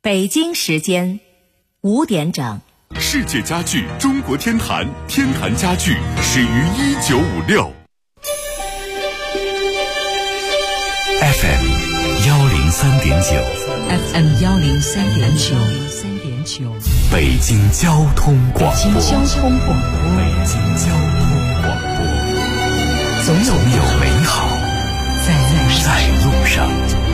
北京时间5点整。 世界家具中国天坛，天坛家具始于1956。FM 103.9 FM 103.9， 北京交通广播。 北京交通广播，总有美好在路上。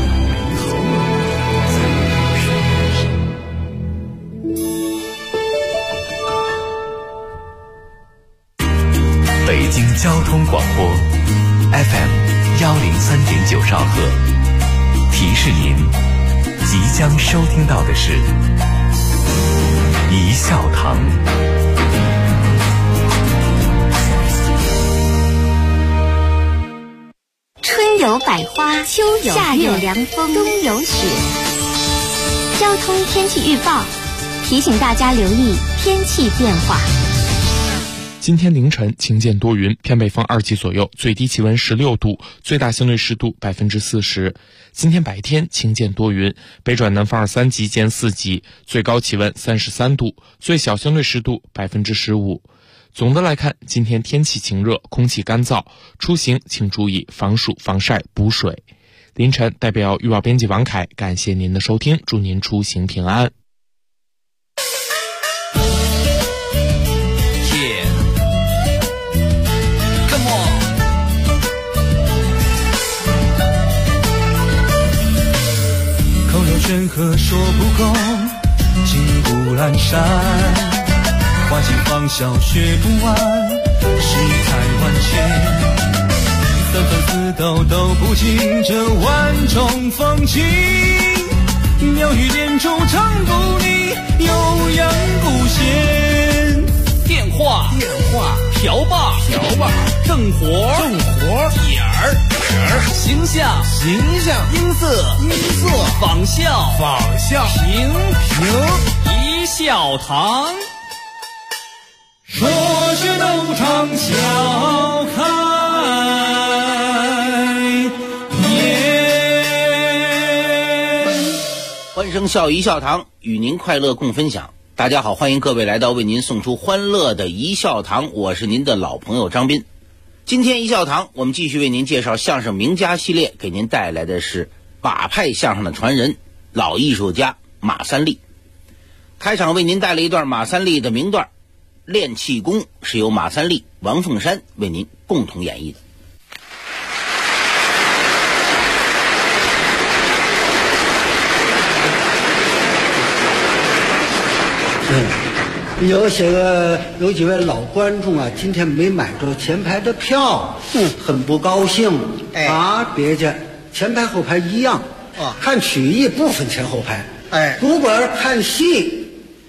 北京交通广播 FM 103.9兆赫，提示您即将收听到的是一笑堂。 春有百花，秋有夏有凉风，冬有雪。交通天气预报提醒大家留意天气变化。 今天凌晨晴间多云，偏北风2级左右，最低气温16度，最大相对湿度40%。今天白天晴间多云，北转南风2、3级见4级，最高气温33度，最小相对湿度15%。总的来看，今天天气晴热，空气干燥，出行请注意防暑、防晒、补水。凌晨代表预报编辑王凯，感谢您的收听，祝您出行平安。 深河说不够，金不阑珊，花尽芳笑学不完，世态万千，纷纷似斗斗不尽这万种风情，妙语连珠唱不腻，悠扬不歇。电话瓢把正活点儿形象音色仿效评一笑堂，说学逗唱笑开颜。 欢声笑一笑堂，与您快乐共分享。大家好，欢迎各位来到为您送出欢乐的一笑堂，我是您的老朋友张斌。今天一笑堂我们继续为您介绍相声名家系列，给您带来的是把派相声的传人，老艺术家马三立。开场为您带来一段马三立的名段，练气功是由马三立、王凤山为您共同演绎的。 有几位老观众啊，今天没买着前排的票，很不高兴。别介，前排后排一样看曲艺不分前后排。如果要看戏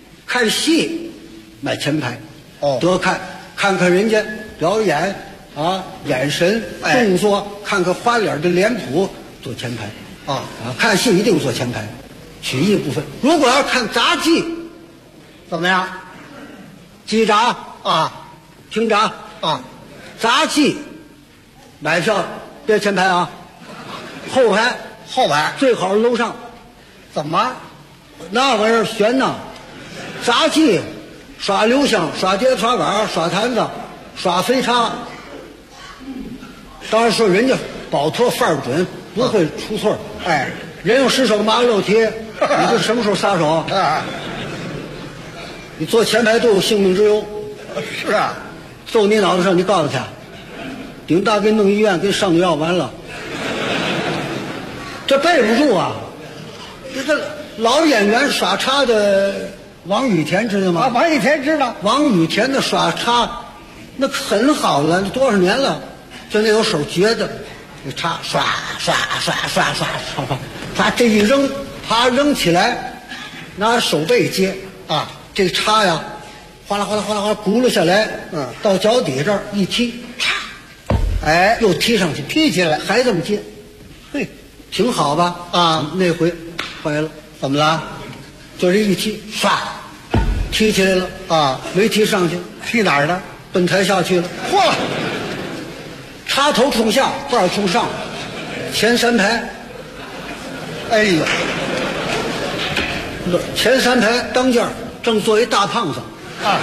买前排，多看看人家表演眼神动作，看看花脸的脸谱，坐前排看戏一定坐前排，曲艺部分。如果要看杂技，怎么样？鸡杂听杂杂技买票别前排后排最好楼上。怎么？那玩意儿悬呐！杂技耍流香，耍碟耍碗，耍坛子，耍飞叉。当然说人家保托范儿准，不会出错。人用10手马肉贴，你这什么时候撒手？你坐前排都有性命之忧。是啊，揍你脑袋上，你告诉他，顶大给弄医院，给上药完了。这背不住啊！这老演员耍叉的王雨田知道吗？王雨田知道。王雨田的耍叉那很好了，多少年了，就那有手绝的，那叉刷，这一扔，他扔起来，拿手背接这个叉呀，哗啦轱辘下来，到脚底这儿一踢，又踢上去，踢起来还这么接，挺好吧？那回坏了，怎么了？就这一踢，唰，踢起来了没踢上去，踢哪儿了？奔台下去了。嚯！插头冲下，把冲上，前3排。哎呀， 前3排当间正坐一大胖子啊，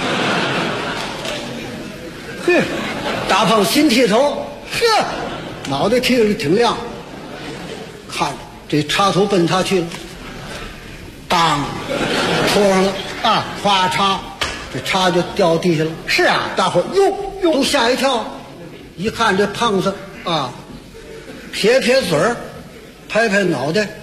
嘿，大胖心剃头，呵，脑袋剃得挺亮，看着这插头奔他去了，当，戳上了啊， 哗嚓，这叉就掉地下了。 是啊， 大伙儿哟都吓一跳，一看这胖子啊，撇撇嘴儿，拍拍脑袋，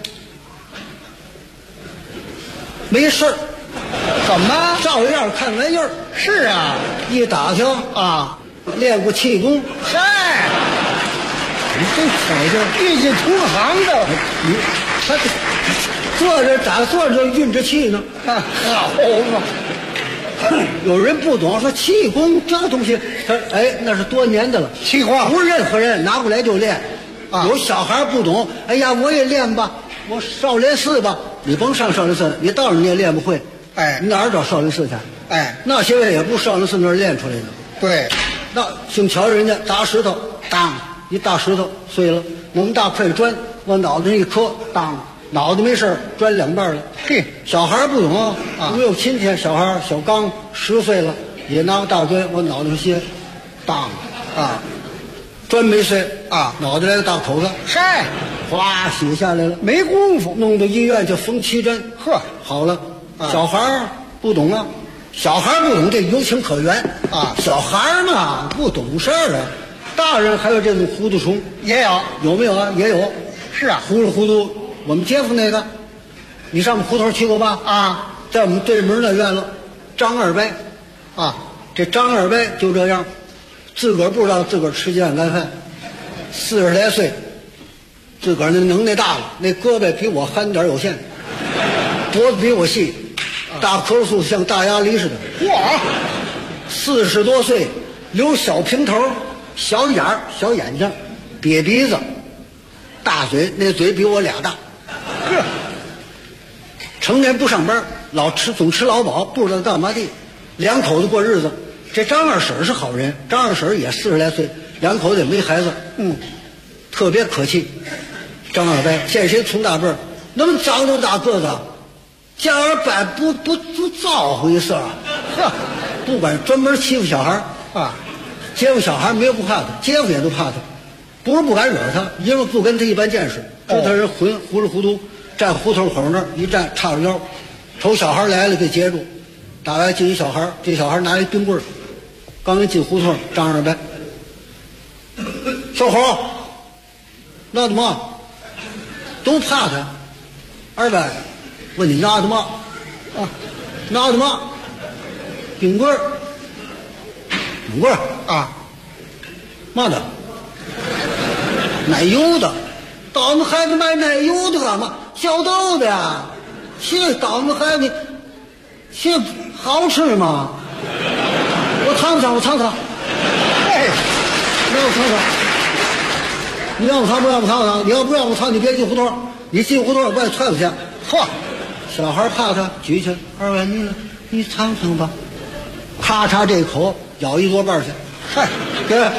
没事儿， 怎么？ 照样看玩意儿。 是啊， 一打听啊， 练过气功。 哎， 你这巧劲， 遇见同行的， 他坐着咋坐着运着气呢？ 啊， 猴子。有人不懂，说气功这东西，那是多年的了， 气功不是任何人拿过来就练。 啊， 有小孩不懂，哎呀，我也练吧，我少林寺吧，你甭上少林寺，你到那你也练不会。 哎， 你哪儿找少林寺去？ 哎， 那些人也不是少林寺那儿练出来的。 对， 那幸瞧人家打石头，当一大石头碎了，那么大块砖往脑袋上一磕，当脑袋没事，砖2半了。 嘿， 小孩不懂啊，我有亲戚小孩小刚10岁了，也拿个大砖往脑袋上歇，当啊，砖没碎啊，脑袋来个大口子， 嗨， 哗血下来了， 没功夫， 弄到医院就缝7针， 呵， 好了。小孩不懂啊，小孩不懂这有情可原啊， 小孩嘛不懂事儿啊，大人还有这种糊涂虫， 也有没有啊？也有， 是啊， 糊里糊涂。我们街坊那个，你上我们胡同去过吧？ 啊， 在我们对门那院了，张二伯， 啊， 这张二伯就这样，自个儿不知道自个儿吃几碗干饭，40来岁，自个儿那能耐大了，那胳膊比我憨点有限，脖子比我细，大棵树像大鸭梨似的。 嚯 ，40多岁，留小平头，小眼儿、小眼睛，瘪鼻子，大嘴，那嘴比我俩大。成天不上班，总吃老饱，不知道干嘛地。2口子过日子。这张二婶是好人，张二婶也40来岁，2口子也没孩子，特别可气。张二伯见谁从大辈儿，那么长那么大个子，家儿办不招呼一声，不管专门欺负小孩啊，街坊小孩没有不怕他，街坊也都怕他，不是不敢惹他，因为不跟他一般见识，知他人糊里糊涂站胡同口那儿一站，叉着腰，瞅小孩来了给截住，打外进一小孩，这小孩拿一冰棍儿，刚一进胡同，张二伯，小伙，那怎么？都怕他。二伯，问你拿的嘛？啊，拿的嘛？冰棍儿，冰棍儿啊，嘛的？奶油的。倒霉孩子买奶油的干嘛？小豆的呀。这倒霉孩子，这好吃吗？我尝尝。哎，让我尝尝。你让我尝不让我尝？你要不让我尝，你别进胡同。你进胡同我把你踹出去。嚯！小孩怕他，举起来。二位，你尝尝吧。咔嚓这口咬1多半去。嗨，给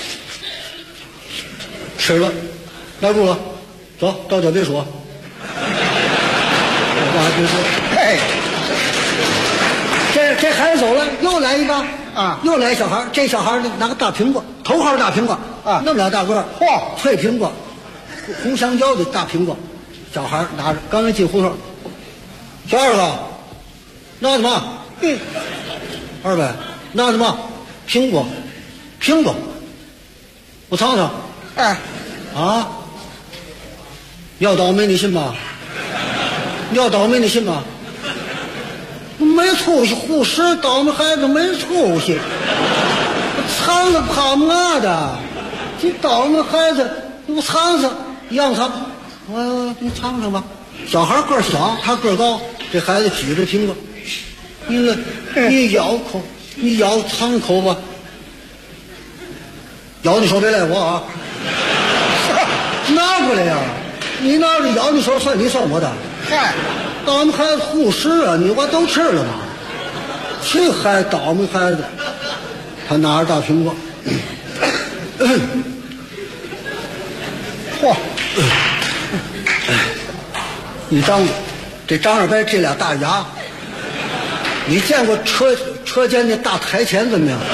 吃了，拉住了，走到脚别说。我还别说。 嘿， 这孩子走了，又来一个啊， 又来小孩。这小孩拿个大苹果，头号大苹果啊， 那么俩大个儿， 嚯， 脆苹果，红香蕉的大苹果。小孩拿着，刚一进胡同，小二子，那什么？二伯，那什么？苹果，我尝尝。 哎， 啊，要倒霉你信吗？要倒霉你信吗？没出息，护士倒霉孩子没出息，尝了怕嘛的？这倒霉孩子，我尝尝，让尝。你尝尝吧。小孩个儿小，他个儿高，这孩子举着苹果，你咬口，你咬尝一口吧。咬你手别赖我啊！拿过来呀！你拿着咬你手算你算我的。 嗨， 倒霉孩子护士啊！你我都吃了吗？这还倒霉孩子，他拿着大苹果，嚯！一张这张二白这俩大牙，你见过车间的大台钳子没有？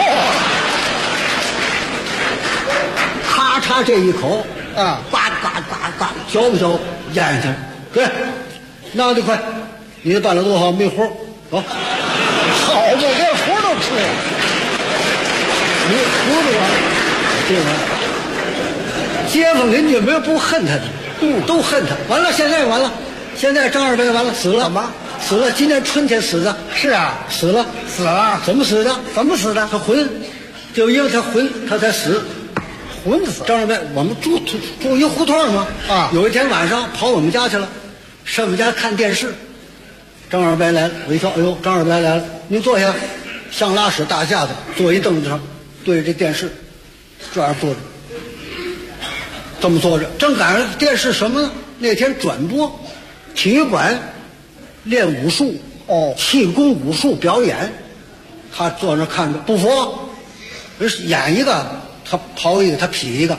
咔嚓这一口啊， 呱呱呱呱，嚼不嚼咽下去？给，拿得快，你办了多好，没活走。 好嘛，连活都吃了。 你服着我，这个街坊邻居没有不恨他的，都恨他。完了，现在完了，现在张二白完了，死了。 怎么死了？今年春天死的。 是啊， 死了， 死了。 怎么死的？ 怎么死的？ 他昏，就因为他昏，他才死。 混死。 张二白，我们住一胡同嘛。 啊， 有一天晚上跑我们家去了，上我们家看电视。张二白来了，我一瞧，哎呦，张二白来了，您坐下。上拉屎大架子，坐一凳子上，对着这电视，这样坐着，这么坐着，正赶上电视什么呢？那天转播体育馆练武术，气功武术表演，他坐那看着，不服，人演一个，他刨一个，他劈一个，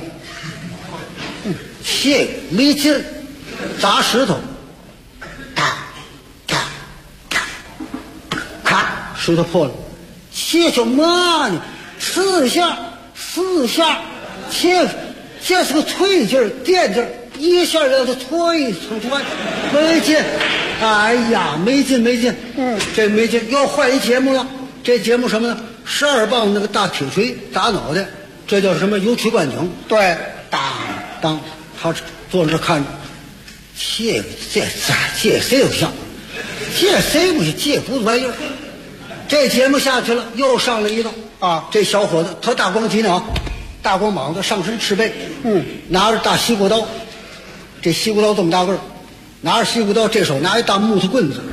这没劲，砸石头，咔咔咔，咔，石头破了。这叫嘛呢？4下，这是个推劲儿、垫劲儿，一下让他搓一层搓，没劲。哎呀，没劲。这没劲，要换一节目了。这节目什么呢？12磅那个大铁锤打脑袋，这叫什么？游曲观景。 对， 当他坐那看着，这谁都像，这谁不是这不玩意儿？这节目下去了，又上了一个啊！这小伙子他大光脊呢，大光膀子，上身赤背，拿着大西瓜刀，这西瓜刀这么大个儿，拿着西瓜刀，这手拿一大木头棍子，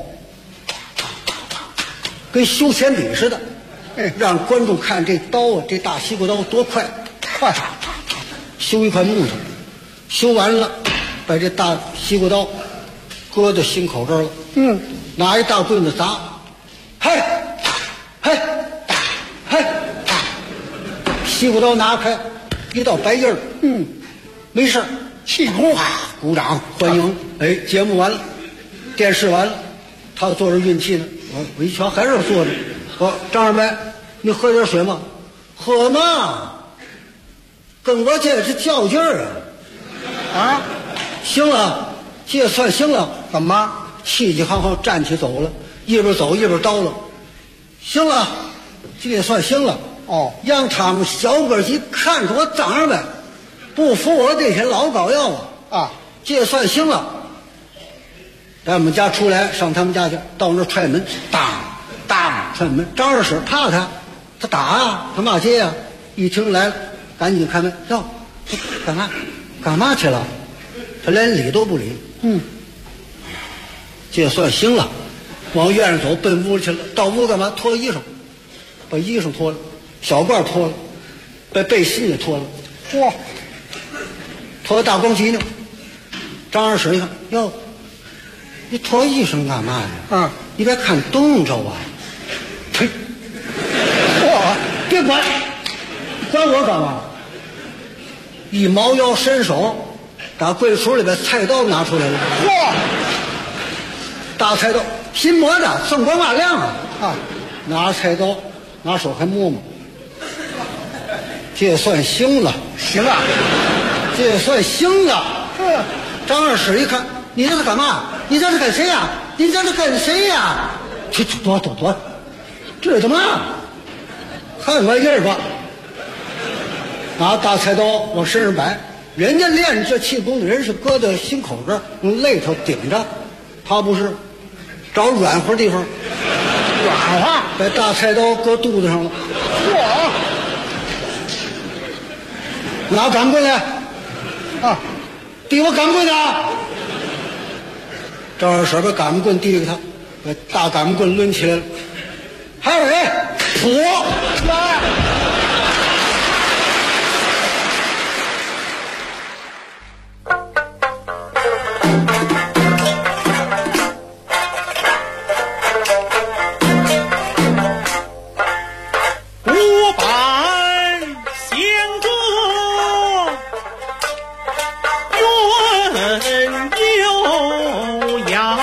跟修铅笔似的，让观众看这刀啊，这大西瓜刀多快，修一块木头，修完了，把这大西瓜刀搁到心口这儿了，拿一大棍子砸。嘿，西瓜刀拿开，一道白印儿，没事，气功，鼓掌欢迎。哎，节目完了，电视完了，他坐着运气呢。我一瞧还是坐着。我张二白，你喝点水吗？喝嘛，跟我这是较劲儿啊！行了，这算行了。 怎么？ 气气行行站起走了。一边走一边叨叨，行了，这也算行了。让他们小哥一看出我张二白不服我这些老膏药啊，这也算行了。在我们家出来，上他们家去，到那踹门，当踹门。张二婶怕他打啊，他骂街呀。一听来了，赶紧开门，哟，干嘛去了？他连理都不理。这也算行了。往院上走，奔屋里去了。到屋干嘛？脱衣裳，把衣裳脱了，小褂脱了，把背心也脱了。脱大光旗呢。张二婶一看，哟，你脱衣裳干嘛呀？你别看冻着啊！呸！别管我干嘛？一猫腰伸手，把柜橱里边菜刀拿出来了。大菜刀。新磨的，送光瓦亮啊！拿着菜刀，拿手还摸摸，这也算行了，这也算行了。张二婶一看，你这是干嘛？你这是跟谁呀？你这是跟谁呀？去躲，这怎么？看我印儿吧！拿大菜刀往身上摆，人家练这气功的人是搁在心口这儿，用肋头顶着，他不是。找软和地方，把大菜刀搁肚子上了。拿擀棍来，递我擀棍啊！张二婶把擀棍递给他，把大擀棍抡起来了。还有谁？我来。 有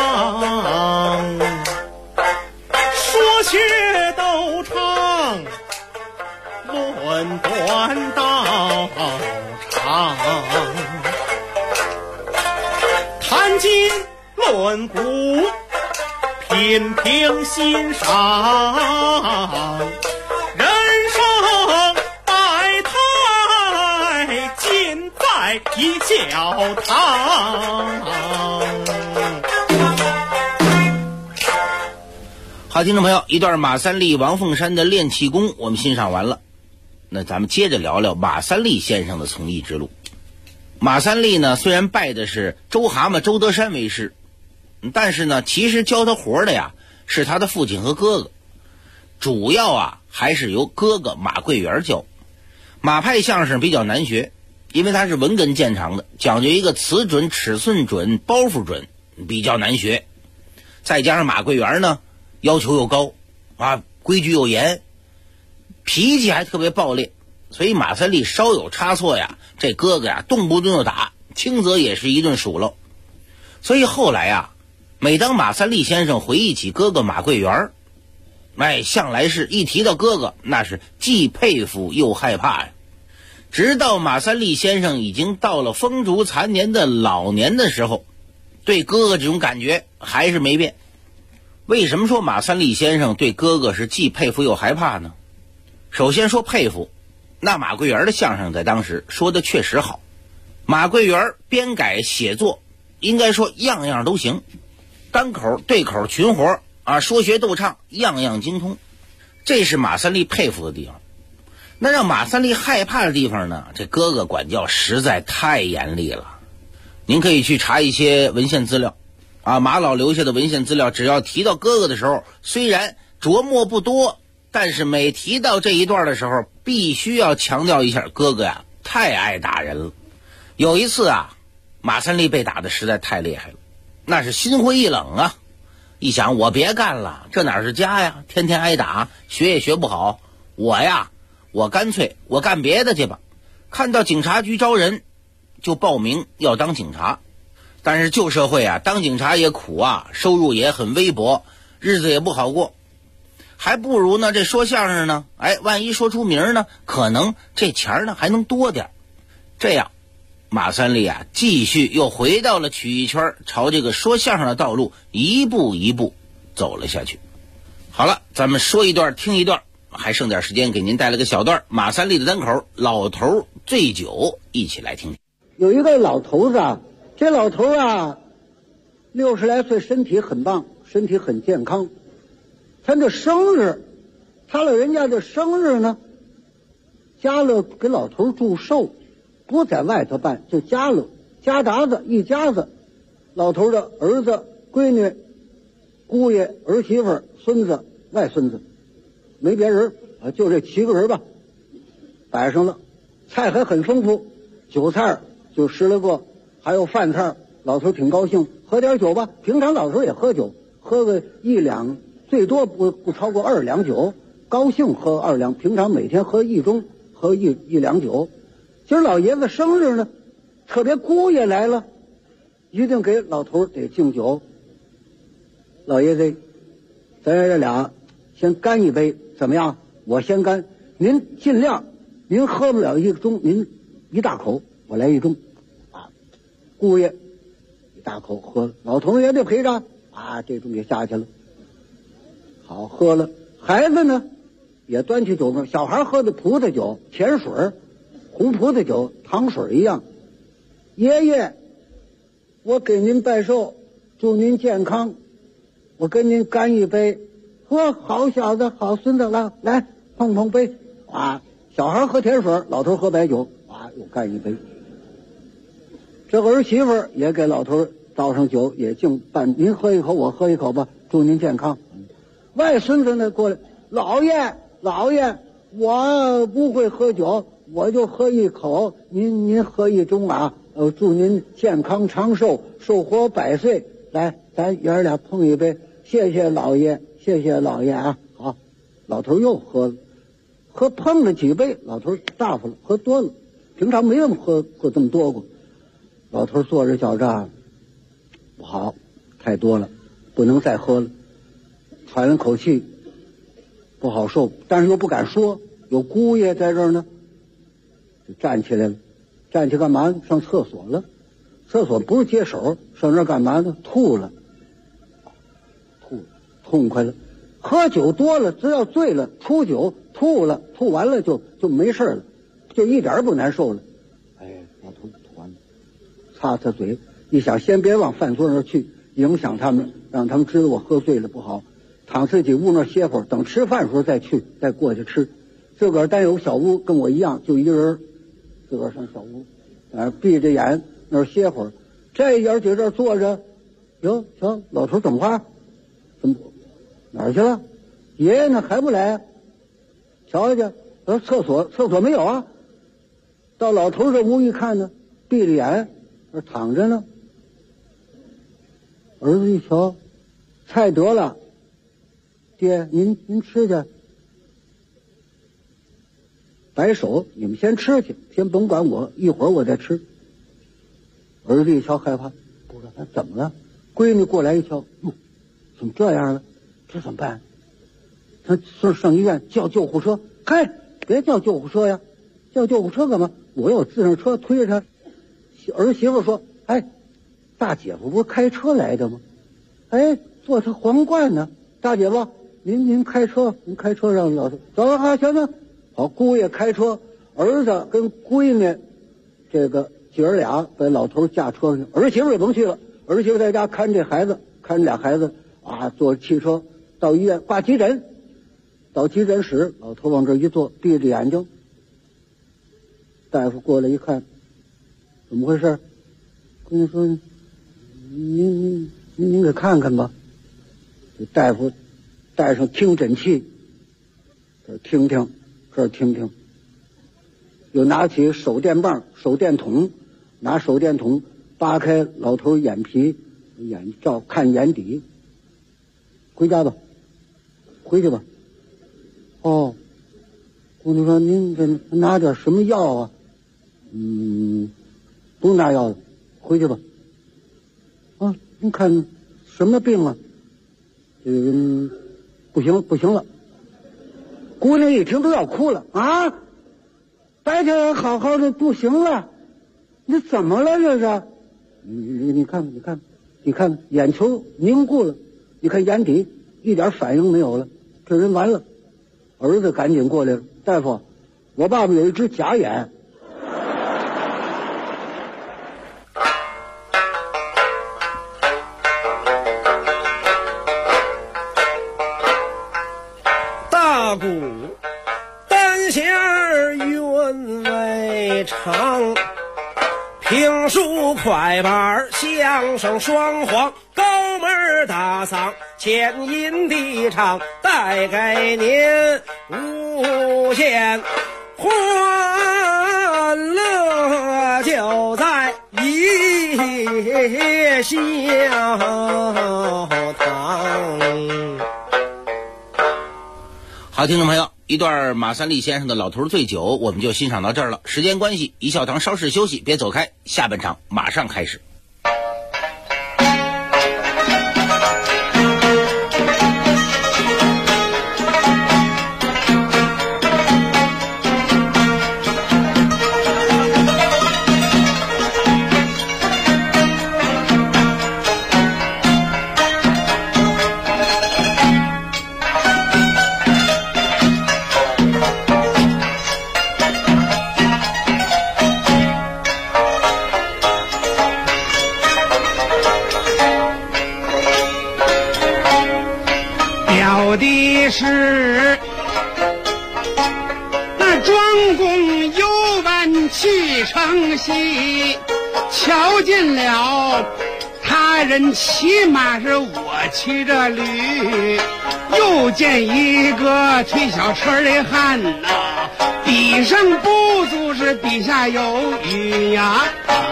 今论古，品评欣赏，人生百态尽在一教堂。 好，听众朋友，一段马三立、王凤山的练气功我们欣赏完了，那咱们接着聊聊马三立先生的从艺之路。马三立呢，虽然拜的是周蛤蟆周德山为师，但是呢，其实教他活的呀是他的父亲和哥哥，主要还是由哥哥马桂元教。马派相声比较难学，因为他是文哏见长的，讲究一个词准、尺寸准、包袱准，比较难学。再加上马桂元呢要求又高规矩又严，脾气还特别暴烈，所以马三立稍有差错呀，这哥哥呀动不动就打，轻则也是一顿数落。所以后来每当马三立先生回忆起哥哥马桂元，向来是一提到哥哥，那是既佩服又害怕呀。直到马三立先生已经到了风烛残年的老年的时候，对哥哥这种感觉还是没变。为什么说马三立先生对哥哥是既佩服又害怕呢？首先说佩服，那马桂元的相声在当时说的确实好，马桂元编改写作应该说样样都行，单口对口群活说学逗唱样样精通，这是马三立佩服的地方。那让马三立害怕的地方呢，这哥哥管教实在太严厉了。您可以去查一些文献资料马老留下的文献资料，只要提到哥哥的时候，虽然琢磨不多，但是每提到这一段的时候，必须要强调一下哥哥太爱打人了。有一次马三立被打得实在太厉害了，那是心灰意冷一想我别干了，这哪是家呀，天天挨打，学也学不好，我干脆我干别的去吧。看到警察局招人，就报名要当警察。但是旧社会当警察也苦收入也很微薄，日子也不好过，还不如呢这说相声呢，万一说出名呢，可能这钱呢还能多点。这样马三立继续又回到了曲艺圈，朝这个说相声的道路一步一步走了下去。好了，咱们说一段听一段，还剩点时间给您带来个小段马三立的单口老头醉酒，一起来听听。 有一个老头子这老头60来岁，身体很棒，身体很健康。他的生日，他老人家的生日呢，家乐给老头祝寿，不在外头办，就家乐家达子一家子，老头的儿子、闺女、姑爷、儿媳妇、孙子、外孙子，没别人就这7个人吧。摆上了，菜还很丰富，酒菜就10来个。还有饭菜，老头挺高兴，喝点酒吧。平常老头也喝酒，喝个1两，最多不超过2两酒，高兴喝2两，平常每天喝1盅，喝一两酒。今儿老爷子生日呢，特别姑爷来了，一定给老头得敬酒。老爷子，咱这俩先干一杯，怎么样？我先干，您尽量，您喝不了1盅，您1大口，我来1盅。姑爷一大口喝了，老头也得陪着这盅也下去了。好，喝了。孩子呢也端起酒瓶，小孩喝的葡萄酒、甜水、红葡萄酒、糖水一样。爷爷，我给您拜寿，祝您健康，我跟您干一杯。喝，好小子，好孙子了，来碰碰杯。小孩喝甜水，老头喝白酒，又干一杯。这个儿媳妇也给老头倒上酒，也敬办，您喝一口，我喝一口吧，祝您健康。外孙子呢过来，老爷，我不会喝酒，我就喝一口，您喝1盅祝您健康长寿，寿活100岁。来，咱爷儿俩碰一杯，谢谢老爷，谢谢老爷好，老头又喝了，碰了几杯，老头大发了，喝多了，平常没那么喝这么多过。老头坐着觉着不好，太多了，不能再喝了，喘了口气，不好受，但是又不敢说，有姑爷在这儿呢，就站起来了。站起干嘛？上厕所了。 厕所不是接手，上那干嘛呢？吐了，痛快了。喝酒多了，只要醉了，出酒吐了，吐完了就没事了，就一点不难受了。哎，老头吐完了，擦擦嘴，一想先别往饭桌那儿去，影响他们，让他们知道我喝醉了不好。躺自己屋那儿歇会儿，等吃饭的时候再去，再过去吃。自个儿单有小屋，跟我一样，就一个人，自个儿上小屋，闭着眼那儿歇会儿。这爷就这儿坐着，哟，瞧老头怎么话？怎么哪儿去了？爷爷呢还不来啊？瞧去，厕所没有啊？到老头这屋一看呢，闭着眼那躺着呢。儿子一瞧，菜得了，爹您吃去。摆手，你们先吃去，先甭管我，一会儿我再吃。儿子一瞧害怕，不知道他怎么了。闺女过来一瞧，哟，怎么这样了？这怎么办？他上医院叫救护车。嗨，别叫救护车呀，叫救护车干嘛？我有自行车推着他。儿媳妇说：“哎，大姐夫不是开车来的吗？哎，坐他皇冠呢。大姐夫，您开车，让老头走啊，行行。好，姑爷开车，儿子跟闺女这个姐儿俩把老头驾车上去，儿媳妇也甭去了，儿媳妇在家看这孩子，看俩孩子啊，坐汽车到医院挂急诊。到急诊室，老头往这一坐，闭着眼睛。大夫过来一看，怎么回事？跟你说，您给看看吧。这大夫带上听诊器，这听听，这听听。又拿起手电棒、手电筒，拿手电筒扒开老头眼皮，眼照看眼底。回家吧，回去吧。哦，姑娘说您这拿点什么药啊？不用拿药了，回去吧。啊，您看什么病啊？不行了。姑娘一听都要哭了啊！白天好好的不行了，你怎么了这是？你看眼球凝固了，你看眼底一点反应没有了，这人完了。儿子赶紧过来了，大夫，我爸爸有一只假眼。 大鼓单弦韵味长，评书快板相声双簧，高门大嗓前音低唱，带给您无限欢乐，就在一笑堂。 好，听众朋友，一段马三立先生的《老头醉酒》我们就欣赏到这儿了。时间关系，一笑堂稍事休息，别走开，下半场马上开始。 是那庄公游玩去城西，瞧见了他人骑马，是我骑着驴，又见一个推小车的汉呐，比上不足是比下有余呀。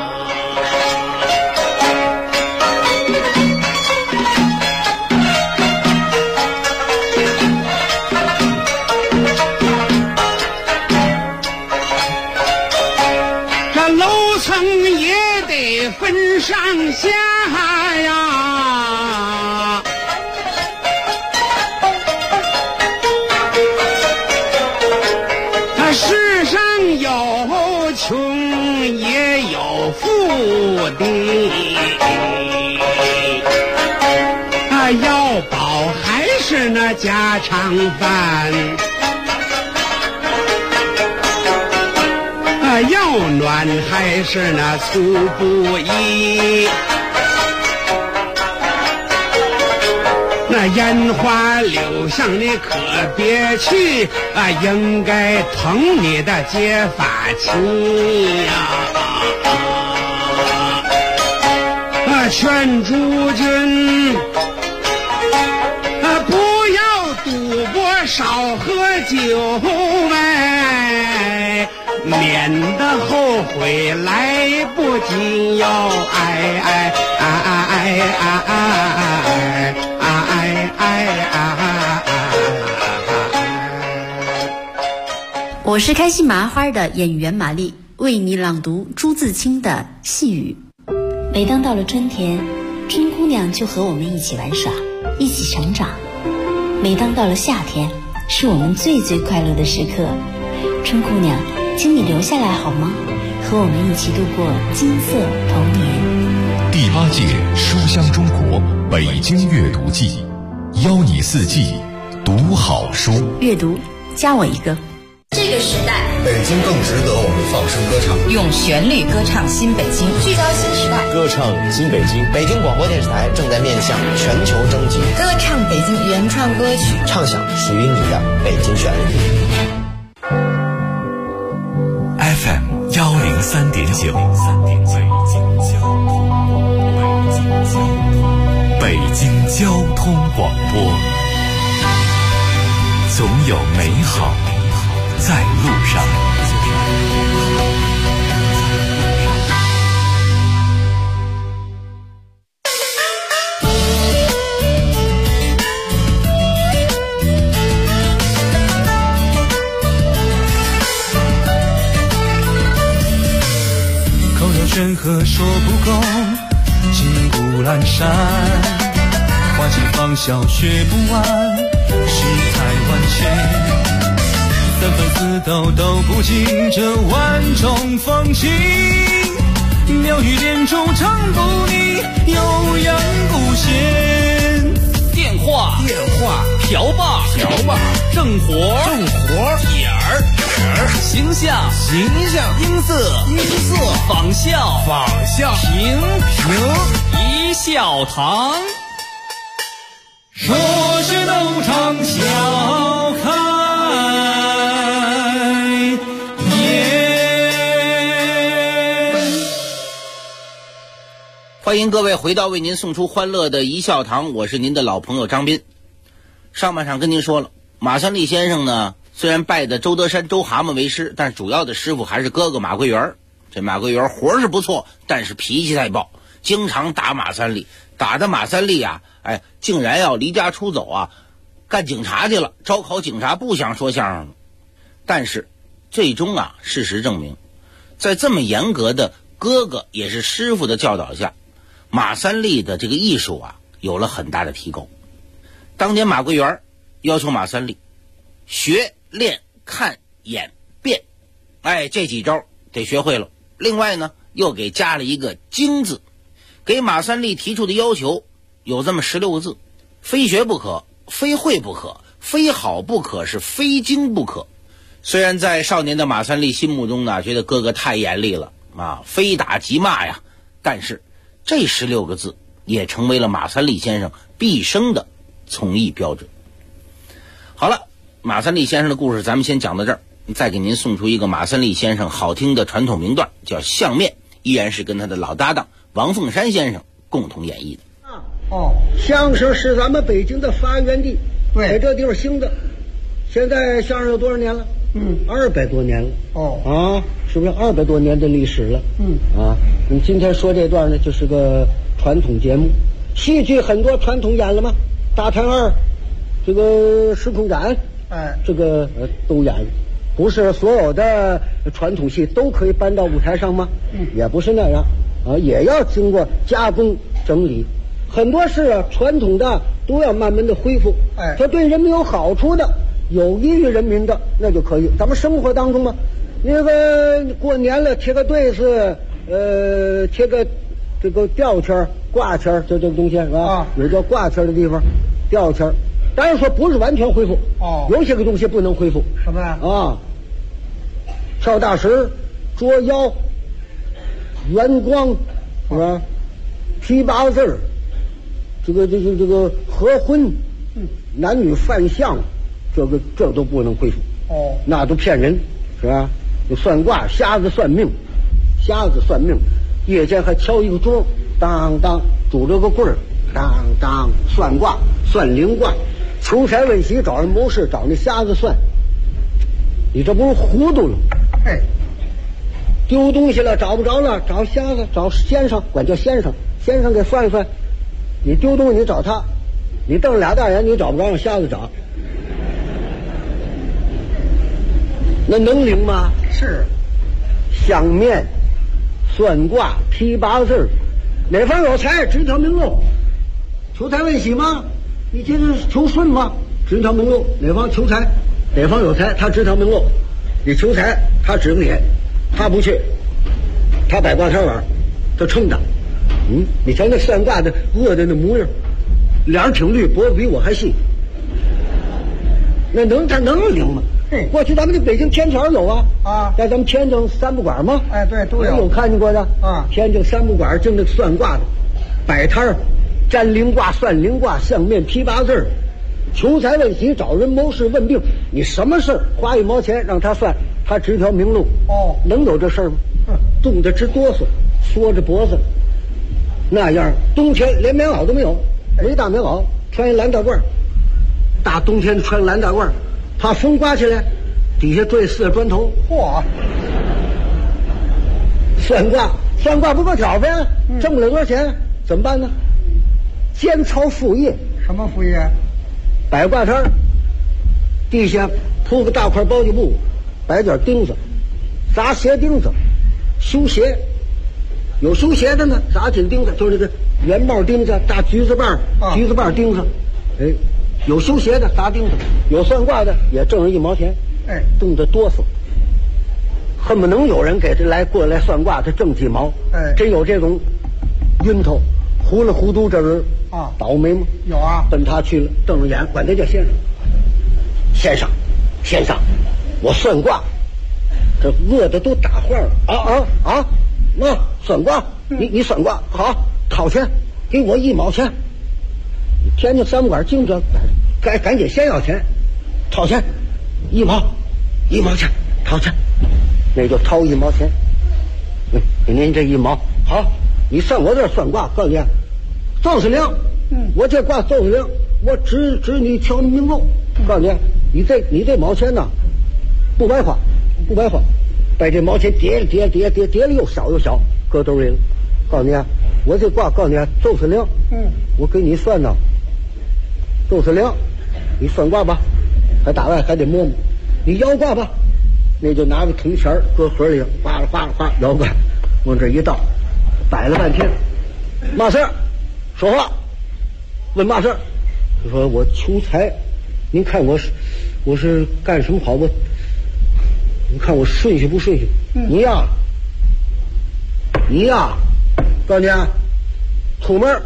分上下呀，他世上有穷也有富的家常饭。要暖还是那粗布衣，那烟花柳巷你可别去应该疼你的结发妻劝诸君不要赌博，少喝酒免得后悔来不及哟！ 我是开心麻花的演员玛丽，为你朗读朱自清的细雨。每当到了春天，春姑娘就和我们一起玩耍，一起成长。每当到了夏天，是我们最最快乐的时刻。春姑娘，请你留下来好吗？和我们一起度过金色童年。 第8届书香中国北京阅读季，邀你四季读好书。 阅读，加我一个。 这个时代， 北京更值得我们放声歌唱， 用旋律歌唱新北京，聚焦新时代， 歌唱新北京。北京广播电视台正在面向全球征集， 歌唱北京原创歌曲， 唱响属于你的北京旋律。 FM 103.9，北京交通广播，总有美好在路上。 口若悬河说不够，金谷阑珊，花期芳笑学不完，世态万千。三分四斗都不尽这万种风情，妙语连珠唱不腻，悠扬不闲。 电话瓢把正活点儿形象音色仿效平一笑堂， 说是斗场笑看欢迎各位回到为您送出欢乐的一笑堂，我是您的老朋友张斌。上半场跟您说了，马三立先生呢，虽然拜的周德山周蛤蟆为师，但主要的师傅还是哥哥马桂元。这马桂元活是不错，但是脾气太暴，经常打马三立，打的马三立啊，竟然要离家出走啊，干警察去了，招考警察，不想说相声了。但是最终啊，事实证明，在这么严格的哥哥也是师傅的教导下，马三立的这个艺术啊，有了很大的提高。当年马桂元要求马三立学、练、看、演、变，这几招得学会了。另外呢，又给加了一个精字，给马三立提出的要求有这么16个字：非学不可，非会不可，非好不可，是非精不可。虽然在少年的马三立心目中呢，觉得哥哥太严厉了啊，非打即骂呀，但是这16个字也成为了马三立先生毕生的从艺标准。好了，马三立先生的故事咱们先讲到这儿，再给您送出一个马三立先生好听的传统名段，叫《相面》，依然是跟他的老搭档王凤山先生共同演绎的。 相声是咱们北京的发源地，在这地方兴的。现在相声有多少年了？200多年了。是不是200多年的历史了？你今天说这段呢，就是个传统节目。戏剧很多传统演了吗？大探二，这个时空斩，这个都演了。不是所有的传统戏都可以搬到舞台上吗？也不是那样也要经过加工整理。很多事传统的都要慢慢的恢复，它对人民有好处的，有益于人民的，那就可以。咱们生活当中嘛，那个过年了贴个对子，贴个这个吊签挂签，就这个东西是吧？有叫挂签的地方，吊签。 当然说不是完全恢复，有些个东西不能恢复。 什么呀？ 啊，跳大神、捉妖、圆光，是吧？批八字儿，这个合婚，男女犯相，这都不能恢复。那都骗人，是吧？就算卦，瞎子算命，夜间还敲一个钟，当当，拄着个棍儿，当当，算卦，算灵卦，求财问喜，找人谋事，找那瞎子算，你这不是糊涂了？ 哎， 丢东西了，找不着了，找瞎子，找先生，管叫先生，先生给算一算。你丢东西，你找他，你瞪着俩大眼，你找不着，让瞎子找，那能灵吗？ 是， 相面、算卦、批八字，哪方有财，指条明路。求财问喜吗？你这是求顺吗？指条明路。哪方求财，哪方有财，他指条明路。你求财，他指个你，他不去，他摆挂摊玩，他撑的。你瞧那算卦的饿的那模样，脸儿挺绿，脖子比我还细，那他能灵吗？过去咱们这北京天桥有啊，在咱们天津三不管吗？ 哎，对，都有看见过的啊。天津三不管就那算卦的，摆摊儿，占灵卦、算灵卦、相面、批八字，求财问喜，找人谋事问病。你什么事花1毛钱让他算，他指条明路。能有这事儿吗？冻得直哆嗦，缩着脖子，那样。冬天连棉袄都没有，没大棉袄，穿一蓝大褂，大冬天穿蓝大褂，怕风刮起来，底下坠4个砖头。 嚯！ 算卦不够挑呗，挣不了多少钱，怎么办呢？兼操副业。 什么副业？ 摆挂摊，地下铺个大块包巾布，摆点钉子，砸鞋钉子，修鞋。有修鞋的呢，砸紧钉子，就是这个圆帽钉子、大橘子瓣钉子。有修鞋的砸钉子，有算卦的也挣人1毛钱。冻得哆嗦，恨不能有人给他过来算卦，他挣几毛。真有这种晕头糊里糊涂这人倒霉吗？ 有啊， 奔他去了，瞪着眼，管他叫先生。先生，我算卦，这饿的都打坏了。那算卦，你算卦好，掏钱，给我1毛钱。天津三不管经着，赶紧先要钱，掏钱，1毛钱，掏钱，那就掏1毛钱。给您这1毛，好，你上我这儿算卦，告诉你，就是灵。我这卦就是灵，我指你条明路。告诉你，你这毛钱呢，不白花，把这毛钱叠了又少，搁兜里了。告诉你，我这卦告诉你就是灵。我给你算呢，就是灵。你算卦吧，还打外还得摸摸。你摇卦吧，那就拿个铜钱搁盒里，哗啦摇卦，往这一倒，摆了半天。嘛事儿？说话。问嘛事儿？就说我求财，您看我是干什么好？你看我顺序不顺序？你呀，告诉你啊，出门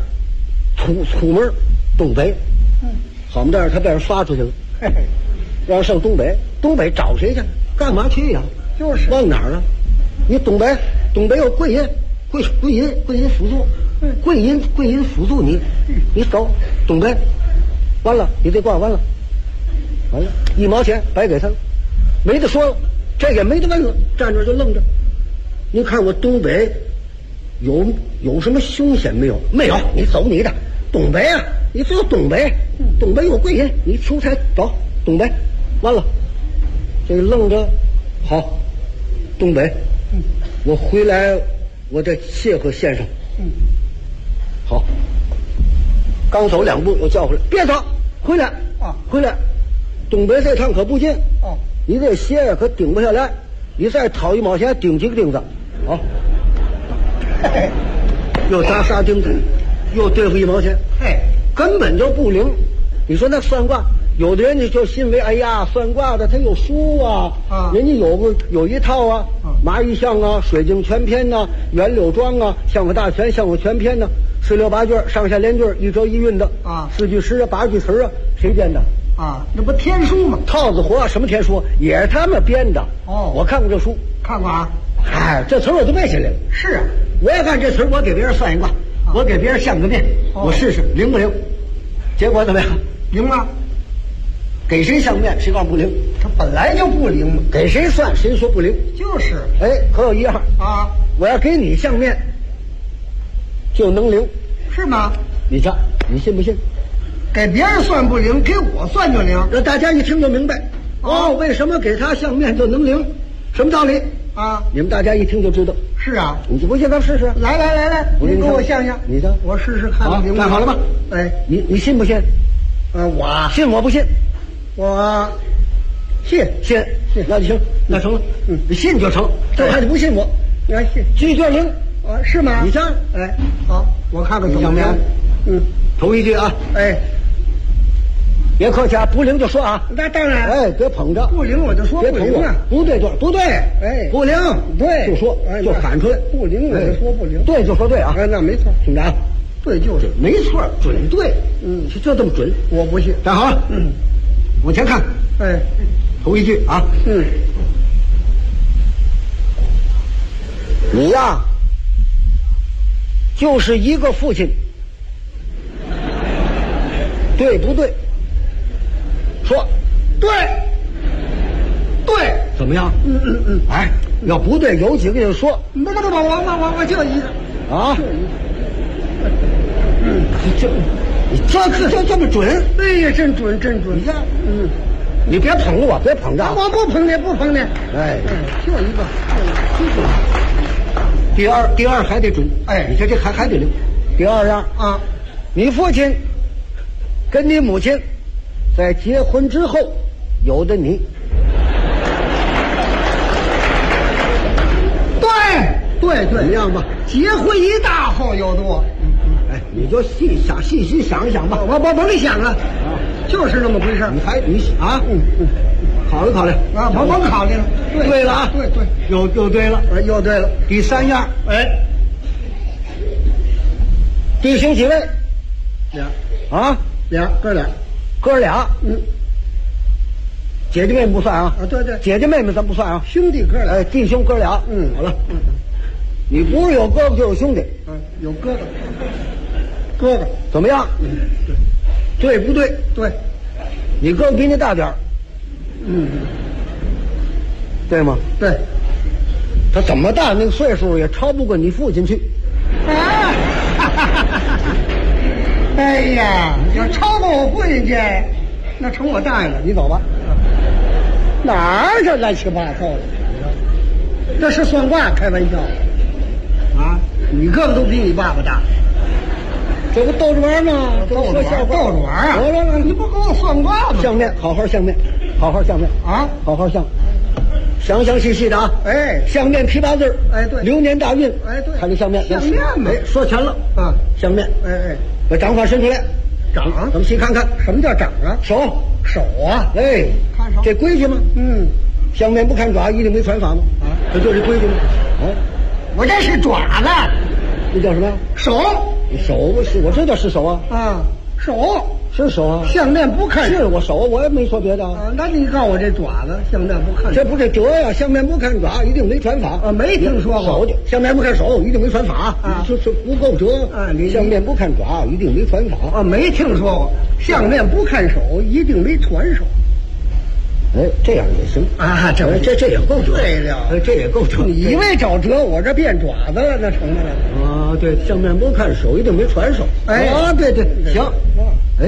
东北，好嘛点他被人发出去了，要上东北找谁去？干嘛去呀？ 就是往哪儿了？你东北有贵人辅助，贵人辅助你走东北，完了你这卦完了，1毛钱白给他了，没得说了，这也没得问了，站这就愣着。您看我东北有什么凶险没有？没有，你走你的。东北啊，你只有东北有贵人，你求财走东北，完了，这个愣着，好，东北，我回来，我再谢和先生。好，刚走2步又叫回来，别走，回来，东北这趟可不近，你这鞋可顶不下来，你再掏1毛钱顶几个钉子，好，又砸仨钉子，又对付1毛钱，根本就不灵。你说那算卦，有的人就信为，哎呀，算卦的他有书啊，人家有一套啊， 蚂蚁像啊，水晶全篇呐，圆柳状啊，相府大全，相府全篇呐，4、6、8句，上下联句，一折一韵的啊，4句诗啊，8句词啊，谁编的？ 啊，那不天书吗？ 套子活什么天书？也是他们编的。 哦， 我看过这书， 看过啊。 哎，这词我都背下来了。 是啊， 我要看这词，我给别人算一卦，我给别人相个面，我试试灵不灵？结果怎么样？ 灵吗？ 给谁相面，谁告诉不灵？ 它本来就不灵嘛。 给谁算，谁说不灵？ 就是。 哎，可有一样啊，我要给你相面，就能灵， 是吗？ 你瞧，你信不信？ 给别人算不灵，给我算就灵， 让大家一听就明白。哦，为什么给他相面就能灵？什么道理啊？你们大家一听就知道。 是啊， 你就不信，咱试试。 来，你给我相相。 你的， 我试试看。 看好了吧？ 哎， 你信不信？ 我信，我不信。 我信， 那就行，那成了。你信就成，这还得不信我？ 你还信？ 句句灵。 是吗？ 你相， 哎，好，我看看怎么样。 头一句啊， 哎， 别客气啊，不灵就说啊。 那当然。 哎，别捧着。 不灵我就说不灵啊。 不对，哎，不灵， 对， 就说，就喊出来。 不灵我就说不灵。 对就说对啊。 哎，那没错， 听着啊， 对就是没错，准对。就这么准， 我不信。 站好了，往前看。 哎， 头一句啊，你呀，就是一个父亲。对不对？说对， 怎么样？哎，要不对，有几个人说不，我就一个啊，这么准？ 哎呀，真准！ 你看，你别捧我，别捧着， 我不捧你， 哎， 就一个， 第二还得准，哎，你看这还得灵。第二样啊，你父亲跟你母亲在结婚之后有的你， 对， 怎么样吧？ 结婚一大后有多， 哎，你就细细想一想吧。 我甭想了，就是那么回事。 你啊，考虑啊，甭考虑了。 对了啊， 对， 又对了， 又对了。 第三样，哎，弟兄几位？ 俩， 哥俩，姐姐妹妹不算啊。 对， 姐姐妹妹咱不算啊。 兄弟哥俩， 哎，弟兄哥俩，好了，你不是有哥哥就有兄弟， 有哥哥， 怎么样？对不对？ 对， 你哥哥比你大点儿，对吗？ 对， 他怎么大那个岁数也超不过你父亲去。 哎呀，要超过我父亲去，那成我大爷了。你走吧。哪儿这乱七八糟的？这是算卦开玩笑啊！你哥哥都比你爸爸大， 这不逗着玩吗？ 逗着玩啊！你不给我算卦吗？ 相面，好好相面啊！好好相，详详细细的啊！ 哎， 相面批8字， 哎对， 流年大运， 哎对， 看这相面， 相面嘛， 哎，说全了啊！相面， 哎， 把掌法伸出来， 掌， 咱们细看看， 什么叫掌啊？ 手啊！ 哎， 看手， 这规矩吗？相面不看爪，一定没传法吗？啊，这就是规矩吗？ 我这是爪子， 这叫什么呀？ 手， 我知道是手啊。 手是手啊， 相面不看是我手，我也没说别的啊。 那你告诉我这爪子相面不看， 这不是折呀？相面不看爪，一定没传法啊！没听说过。 手相面不看手，一定没传法啊！就是不够折啊！相面不看爪，一定没传法啊！没听说过。相面不看手，一定没传手。 哎，这样也行啊！这也够折。 对了， 这也够折。 你一味找折，我这变爪子了，那成了啊！对，相面不看手，一定没传手。 哎啊，对，行。哎，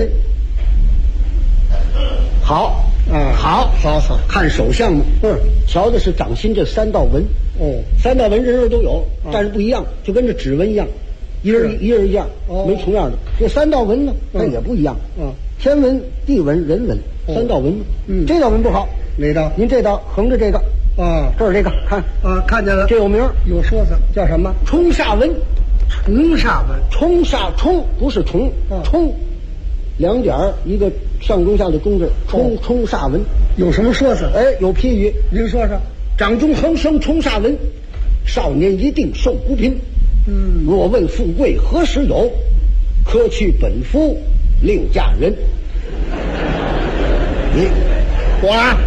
好啊，好，看手相嘛。瞧的是掌心这3道纹。3道纹人人都有，但是不一样，就跟这指纹一样，一人一样，没重样的。这3道纹呢，它也不一样。天纹、地纹、人纹，3道纹。这道纹不好， 哪道？ 您这道横着这个啊，这儿这个看啊，看见了， 这有名， 有说辞，叫什么？ 冲煞纹。冲煞不是冲，冲2点一个上中下的中字，冲煞纹， 有什么说辞？ 哎，有批语， 您说说。 掌中横生冲煞文，少年一定受孤贫。若问富贵何时有，可去本府另嫁人。我啊，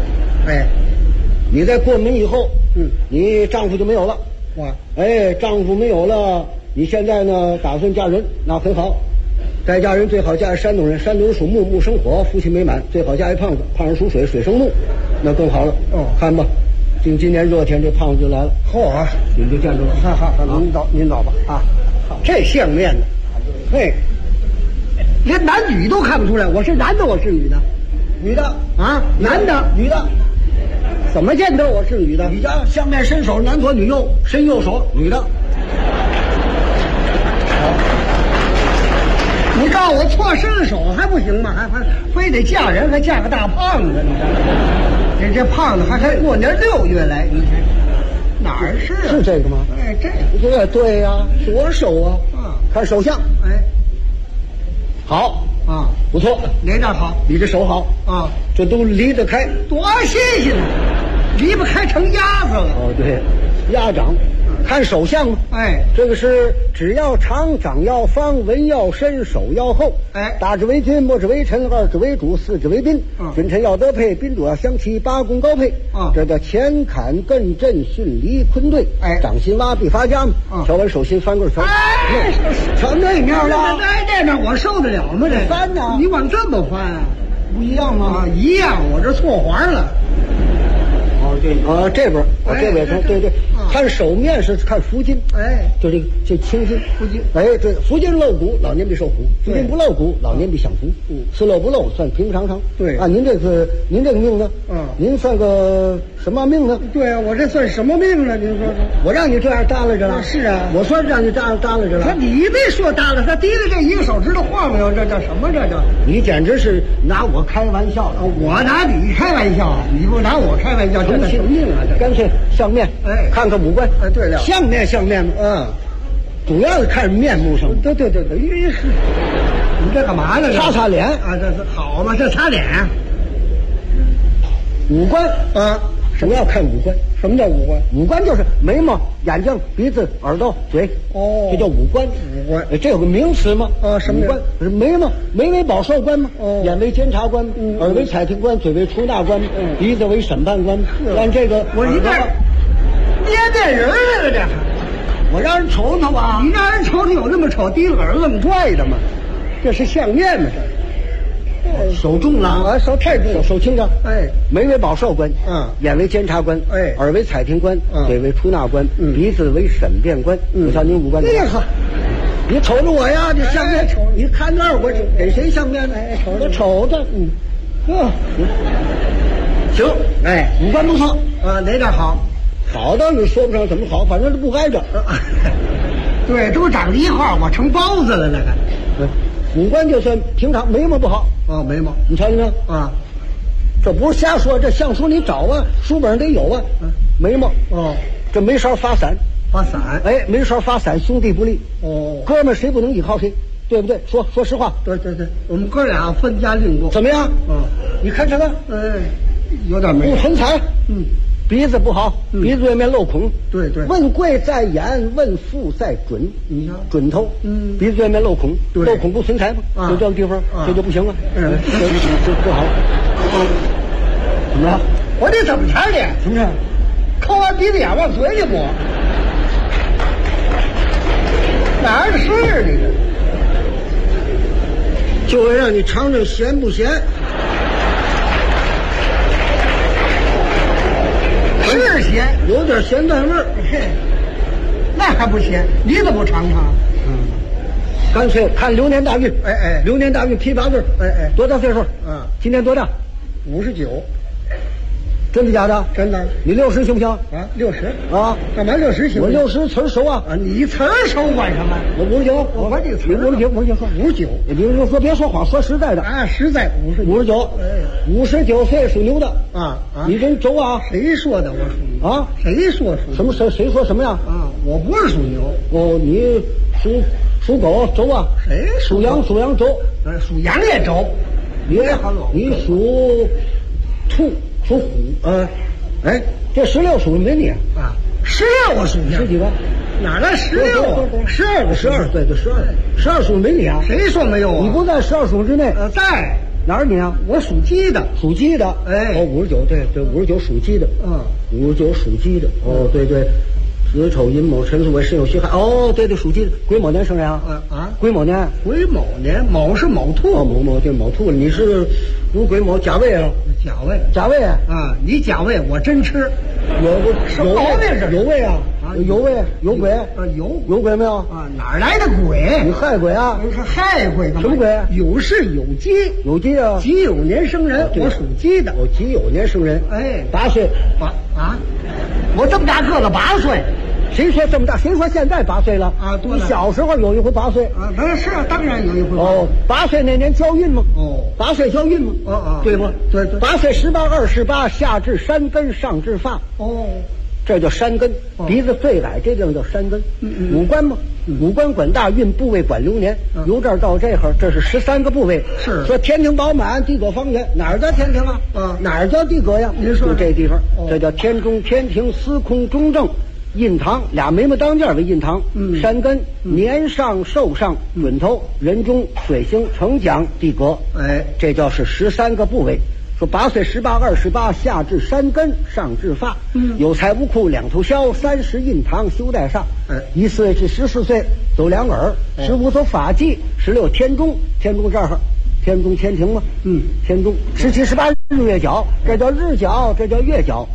你在过门以后，你丈夫就没有了。哇，丈夫没有了，你现在呢打算嫁人，那很好。再嫁人最好嫁山东人，山东人属木，木生火，夫妻美满。最好嫁一胖子，胖子属水，水生木，那更好了。看吧，今年热天这胖子就来了。嚯，你就见着了。好，您走吧啊。这相面呢，连男女都看不出来，我是男的，我是女的。女的啊，男的，女的，怎么见得我是女的？你家相面伸手，男左女右，伸右手，女的。你告诉我错伸手还不行吗？还非得嫁人，还嫁个大胖子？你这胖子还过年6月来，你看哪儿是？是这个吗？这对呀，左手啊，看手相，好。啊，不错，哪点好？你这手好啊，这都离得开，多新鲜呢！离不开成鸭子了。哦，对，鸭掌，看手相吗？这个是指要长，掌要方，纹要深，手要厚。大指为君，末指为臣，二指为主，四指为宾。君臣要得配，宾主要相齐，八宫高配。这叫前坎艮震巽离坤兑。掌心挖必发家嘛。瞧完手心翻过瞧。瞧那面了。这面我受得了吗？这翻呢？你往这么翻啊？不一样吗？一样，我这错环了。对，这边，这边看，对，看手面是看福金，就这青金，福金，对，福金露骨，老年必受苦；福金不露骨，老年必享福。是露不露，算平平常常。对啊，您这个命呢？您算个什么命呢？对啊，我这算什么命呢？您说说，我让你这样耷拉着了。是啊，我说让你耷拉着了。你别说耷拉，他提着这一个手指头晃悠，这叫什么？这叫你简直是拿我开玩笑了。我拿你开玩笑，你不拿我开玩笑，这什么命啊？干脆相面，看看五官。对了，相面嘛，主要是看面目上。对，你这干嘛呢？擦脸啊，这是好嘛？这擦脸，五官啊，主要看五官。什么叫五官？五官就是眉毛、眼睛、鼻子、耳朵、嘴。这叫五官。五官，这有个名词吗？什么五官？是眉毛，眉为保寿官吗？眼为监察官，耳为采听官，嘴为出纳官，鼻子为审判官。按这个，我一看捏面人来了，这我让人瞅瞅吧。你让人瞅瞅，有那么瞅低耳愣拽的吗？这是相面吗？这手重了手太重了，手轻着。眉为保寿官，眼为监察官，耳为采听官，嘴为出纳官，鼻子为审辩官。你瞧您五官。你瞅着我呀，你相面瞅，你看那儿我给谁相面呢？我瞅着，行，五官不错啊，哪点好？好倒是说不上怎么好，反正是不挨着。对，都长一块，我成包子了那个。五官就算平常，眉毛不好。眉毛，你瞧见没？这不是瞎说，这相书你找啊，书本上得有啊。眉毛，这眉梢发散，眉梢发散，兄弟不利。哥们谁不能依靠谁，对不对？说实话。对，我们哥俩分家另过。怎么样？你看这个，有点眉不存财。鼻子不好，鼻子外面镂孔。对，问贵在眼，问富在准。你看准头，鼻子外面镂孔，镂孔不存财吗？就这个地方，这就不行了。这不好。怎么着？我得怎么茬的？是不是？抠完鼻子眼往嘴里抹，哪儿的事你这？就为让你尝尝咸不咸。是咸，有点咸淡味儿。那还不咸？你怎么不尝尝？干脆看流年大运。流年大运批八字。多大岁数？今年多大？59。真的假的？真的。你60行不行？60啊？干嘛60行？我60词熟啊！你词熟管什么？我59，我这个词59。你就说别说谎，说实在的啊，实在59岁属牛的啊！你真轴啊？谁说的？我属牛啊？谁说属什么？谁说什么呀？我不是属牛。你属狗轴啊？谁属羊？属羊轴。属羊也轴。你属兔。属虎， 哎，这16属没你啊，16属十几个， 哪来16？12个 ，12，对，12属没你啊？ 谁说没有啊？ 你不在12属之内？ 在。 哪儿你啊？ 我属鸡的。 属鸡的。 哎 ，59，对，59属鸡的。59属鸡的。哦，对。子丑寅卯辰巳未申酉戌亥。哦，对，属鸡的。癸卯年生人啊？癸卯年。 癸卯年，卯是卯兔。 哦，卯对卯兔。你是不是癸卯甲未啊？甲未啊！你甲未我真吃。 有未啊？有未有鬼？有鬼没有？ 啊，哪来的鬼？ 你害鬼啊？ 是害鬼干嘛？ 什么鬼？ 有是有鸡。 有鸡啊？ 己酉年生人，我属鸡的。 己酉年生人。 哎 ，8岁。 我这么大个子8岁。 谁说这么大？谁说现在8岁了啊？对了， 你小时候有一回8岁啊？那是当然有一回。 哦，8岁那年交运吗？8岁交运吗？对不？ 对。 8岁18、28，下至山根，上至发。这叫山根。鼻子最矮，这地方叫山根。五官嘛，五官管大运，部位管流年。由这儿到这儿，这是13个部位。 是说天庭饱满，地阁方圆，哪儿叫天庭啊？哪儿叫地阁呀？ 您说就这地方，这叫天中天庭，司空中正。印堂俩眉毛当间为印堂，山根年上寿上准头人中水星承讲地阁， 哎， 这叫是13个部位。说8岁18、28，下至山根，上至发，有财无库两头消，30印堂修带煞，1岁至14岁走两耳，15走发髻，16天中这儿，天中天庭嘛，天中17、18日月角，这叫日角，这叫月角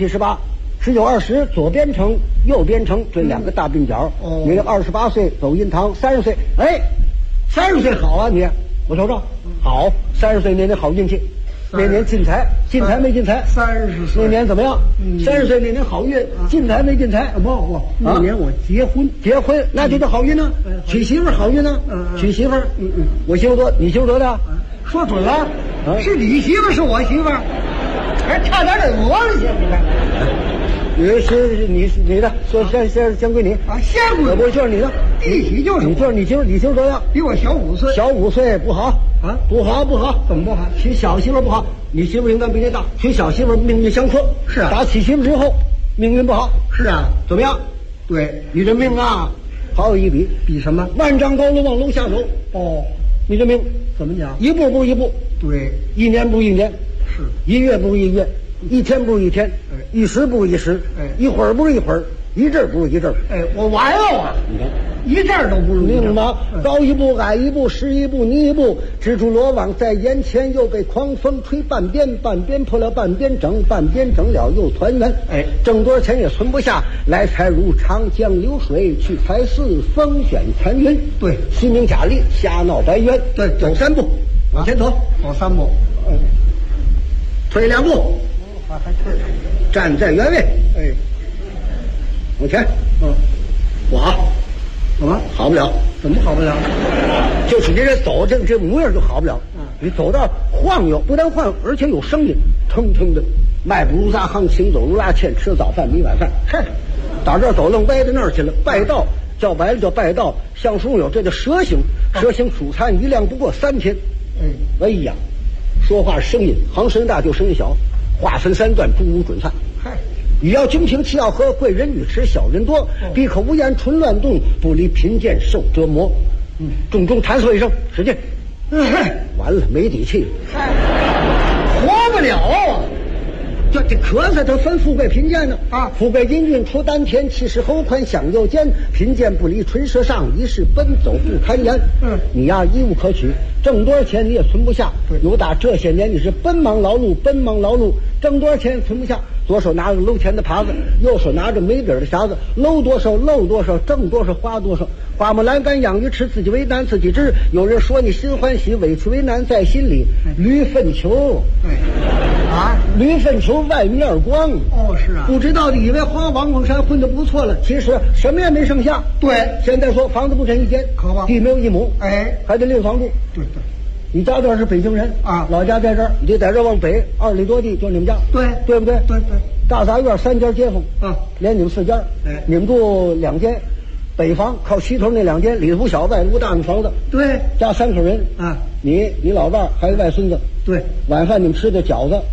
，17、18。19、20左边城，右边城，这两个大鬓角。你这28岁走印堂，30岁，哎，30岁好啊你，我瞅瞅，好，30岁那年好运气，那年进财没进财 ？30岁那年怎么样？30岁那年好运，进财没进财？ 不，那年我结婚， 那就叫好运呢。娶媳妇好运呢，娶媳妇，我媳妇多，你媳妇多大？ 说准了，是你媳妇是我媳妇，还差点给讹了去，你看。 是你的，先归你啊，先归我就是你的， 一起就是你媳妇多大？ 比我小5岁， 小5岁不好啊， 不好， 怎么不好？ 娶小媳妇不好，你媳妇应该比你大，娶小媳妇命运相克。 是啊， 打娶媳妇之后命运不好。 是啊， 怎么样？ 对， 你这命啊，好有一比， 比什么？ 万丈高楼往楼下走。你这命怎么讲？ 一步不如一步， 对， 一年不如一年， 是一月不如一月。一天不如一天，一时不如一时，一会儿不如一会儿，一阵不如一阵。 我完了啊！ 你看， 一阵都不如一阵吗？高一步，矮一步，拾一步，泥一步，蜘蛛罗网在眼前，又被狂风吹半边，半边破了半边整，半边整了又团圆。挣多少钱也存不下，来财如长江流水，去财似风卷残云。 对， 虚名假利，瞎闹白冤。 对， 走3步，往前走 ，3步， 退2步。 还退， 站在原位，往前，不好， 怎么好不了？ 怎么好不了？ 就是你这走这模样就好不了。你走到晃悠，不但晃悠，而且有声音，腾腾的，迈步如杂行，行走如拉纤，吃早饭迷晚饭。打这儿走愣歪到那儿去了，拜道叫白了叫拜道，像书友这叫蛇形，蛇形出餐一量不过3天。哎呀，说话声音，行声大就声音小。话分3段，诸无准犯。语要精平，气要和，贵人语迟，小人多。闭口无言，唇乱动，不离贫贱受折磨。重重弹嗽一声，使劲。完了，没底气了， 活不了啊！ 这咳嗽，它分富贵贫贱呢富贵阴运出丹田，气势喉宽向右肩，贫贱不离唇舌上，一世奔走不堪言。你呀一无可取，挣多少钱你也存不下。有打这些年你是奔忙劳碌，挣多少钱存不下。左手拿着搂钱的耙子，右手拿着没底的匣子，搂多少漏多少，挣多少花多少。花木兰干养鱼吃，自己为难自己知。有人说你心欢喜，委屈为难在心里。驴粪球，驴粪球外面光。 是啊， 不知道的以为花王凤山混得不错了，其实什么也没剩下。 对， 现在说房子不成一间， 可不， 地没有1亩，还得另房住。 对， 你家这是北京人啊，老家在这儿，你得在这往北2里多地，就是你们家。对不对？ 对， 大杂院3间街坊连你们4间，你们住2间。北房靠西头那2间，里屋小外屋大的房子。 对， 家3口人啊， 你老伴儿还有外孙子。 对， 晚饭你们吃的饺子，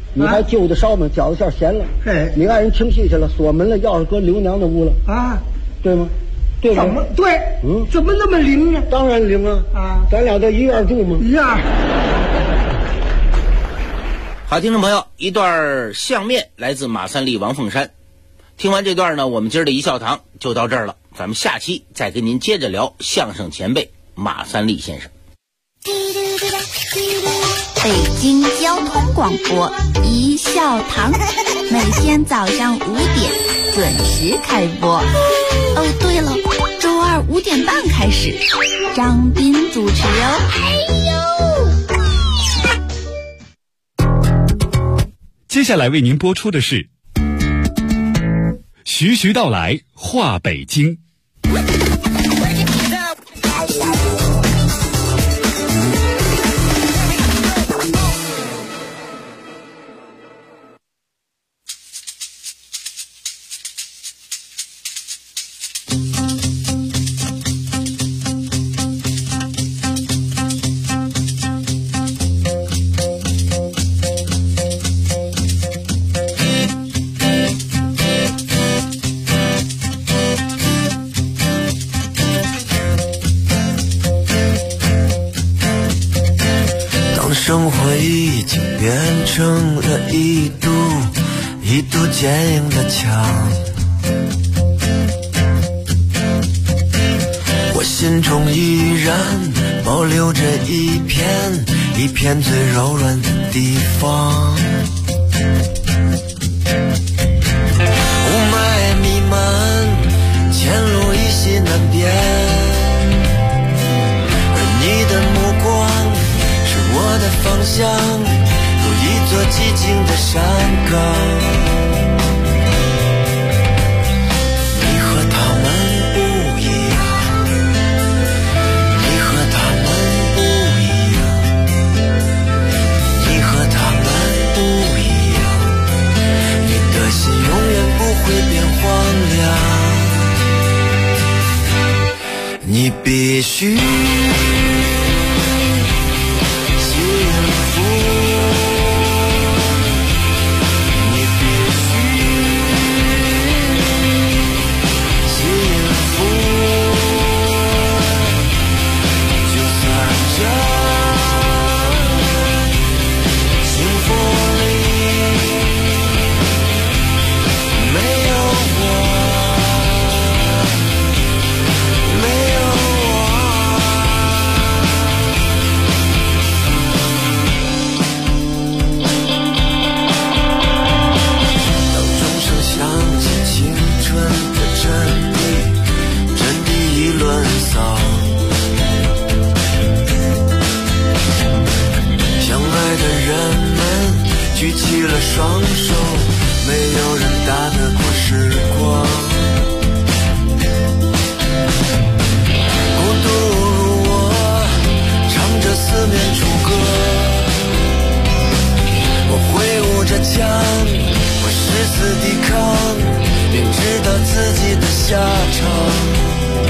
你还揪着烧吗？饺子馅咸了。你爱人情绪去了，锁门了，钥匙搁刘娘的屋了啊，对吗？对吧？ 怎么对？怎么那么灵呢？ 当然灵啊！咱俩在一院住吗？ 一样。 好，听众朋友，一段相面来自马三立、王凤山。听完这段呢，我们今儿的一笑堂就到这儿了。咱们下期再跟您接着聊相声前辈马三立先生。 北京交通广播一笑堂，每天早上5点准时开播。哦，对了，周二5点半开始，张斌主持哦。 接下来为您播出的是徐徐道来话北京。 生活已经变成了一堵坚硬的墙，我心中依然保留着一片最柔软的地方。雾霾弥漫，前路依稀难辨，而你的目光我的方向如一座寂静的山岗，你和他们不一样，你和他们不一样，你和他们不一样，你的心永远不会变荒凉，你必须双手，没有人打得过时光。孤独如我，唱着四面楚歌。我挥舞着枪，我誓死抵抗，并知道自己的下场。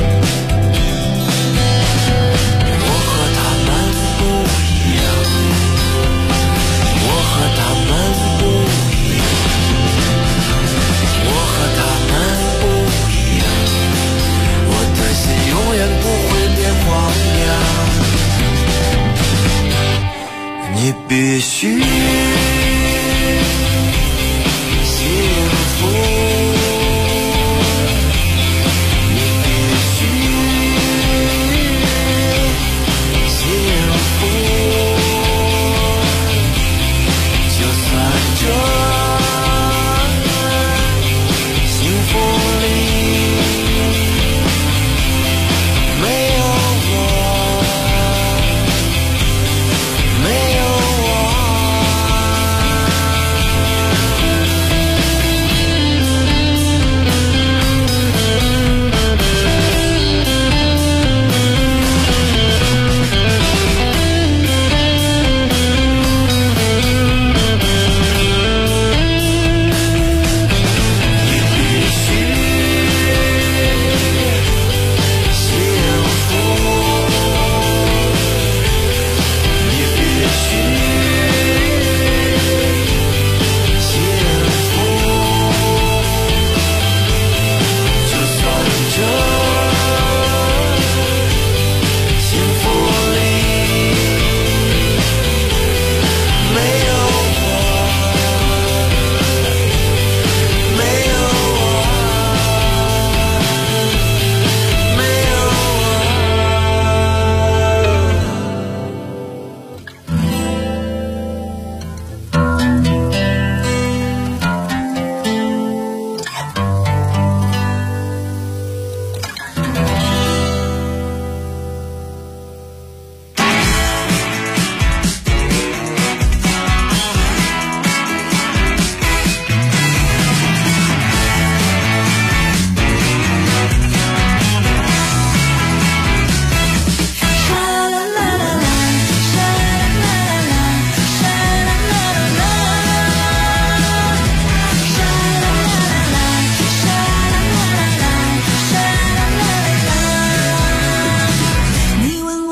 我和他们不一样，我和他们不一样，我和他们不一样，我的心永远不会变荒凉。你必须幸福。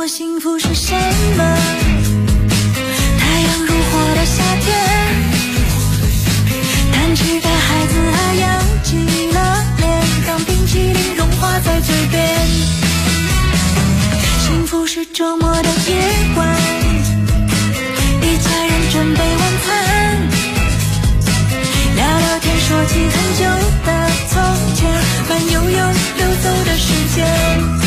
我幸福是什么？太阳如火的夏天，弹指的孩子啊扬起了脸，当冰淇淋融化在嘴边。幸福是周末的夜晚，一家人准备晚餐，聊聊天，说起很久的从前，慢悠悠流走的时间。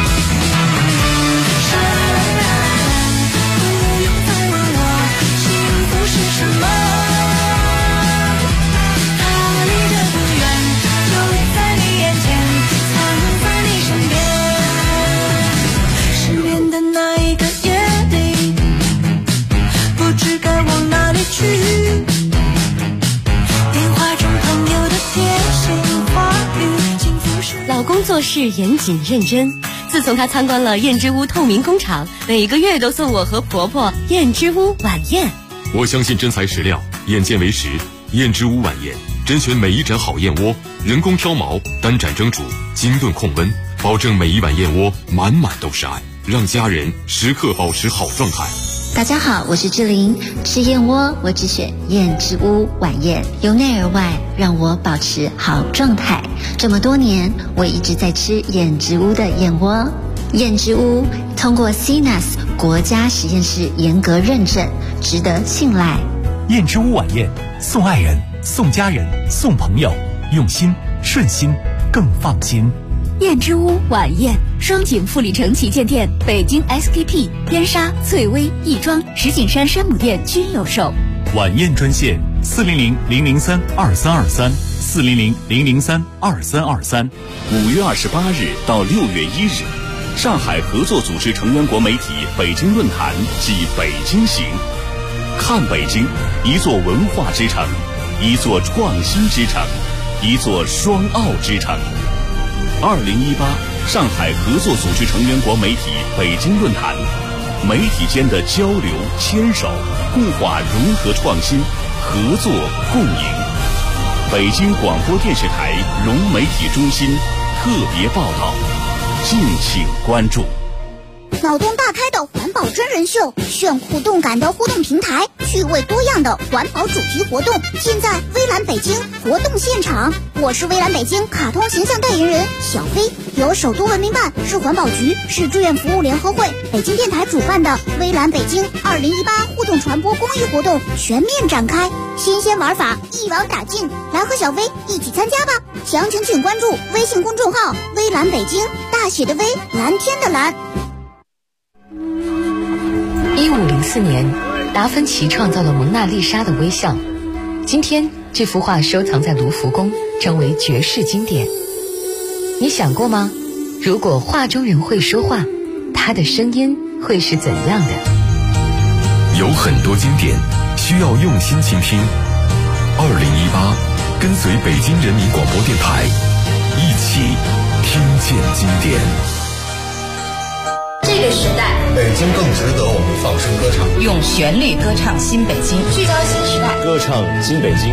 老公做事严谨认真，自从他参观了燕之屋透明工厂，每个月都送我和婆婆燕之屋晚宴。 我相信真材实料，眼见为实。燕之屋晚宴甄选每一盏好燕窝，人工挑毛，单盏蒸煮，精炖控温，保证每一碗燕窝满满都是爱，让家人时刻保持好状态。 大家好，我是志玲，吃燕窝我只选燕之屋晚宴，由内而外让我保持好状态。这么多年我一直在吃燕之屋的燕窝。燕之屋通过 CNAS 国家实验室严格认证，值得信赖。 燕之屋晚宴，送爱人，送家人，送朋友，用心顺心更放心。 燕之屋晚宴，双井富里城旗舰店、北京 SKP、燕莎、翠微、亦庄、石景山山姆店均有售。 晚宴专线400-003-2323，400-003-2323。 5月28日到6月1日，上海合作组织成员国媒体北京论坛暨北京行，看北京，一座文化之城，一座创新之城，一座双奥之城。2018上海合作组织成员国媒体北京论坛，媒体间的交流牵手，固化融合创新，合作共赢。北京广播电视台融媒体中心特别报道，敬请关注。 脑洞大开的环保真人秀，炫酷动感的互动平台，趣味多样的环保主题活动，尽在微蓝北京活动现场。我是微蓝北京卡通形象代言人小飞，由首都文明办、市环保局、市志愿服务联合会、北京电台主办的微蓝北京2018互动传播公益活动全面展开，新鲜玩法一网打尽，来和小飞一起参加吧！详情请关注微信公众号微蓝北京，大写的微，蓝天的蓝。 1504年，达芬奇创造了蒙娜丽莎的微笑。今天，这幅画收藏在卢浮宫，成为绝世经典。你想过吗？如果画中人会说话，他的声音会是怎样的？ 有很多经典需要用心倾听。2018，跟随北京人民广播电台，一起听见经典。 这个时代， 北京更值得我们放声歌唱， 用旋律歌唱新北京，聚焦新时代， 歌唱新北京。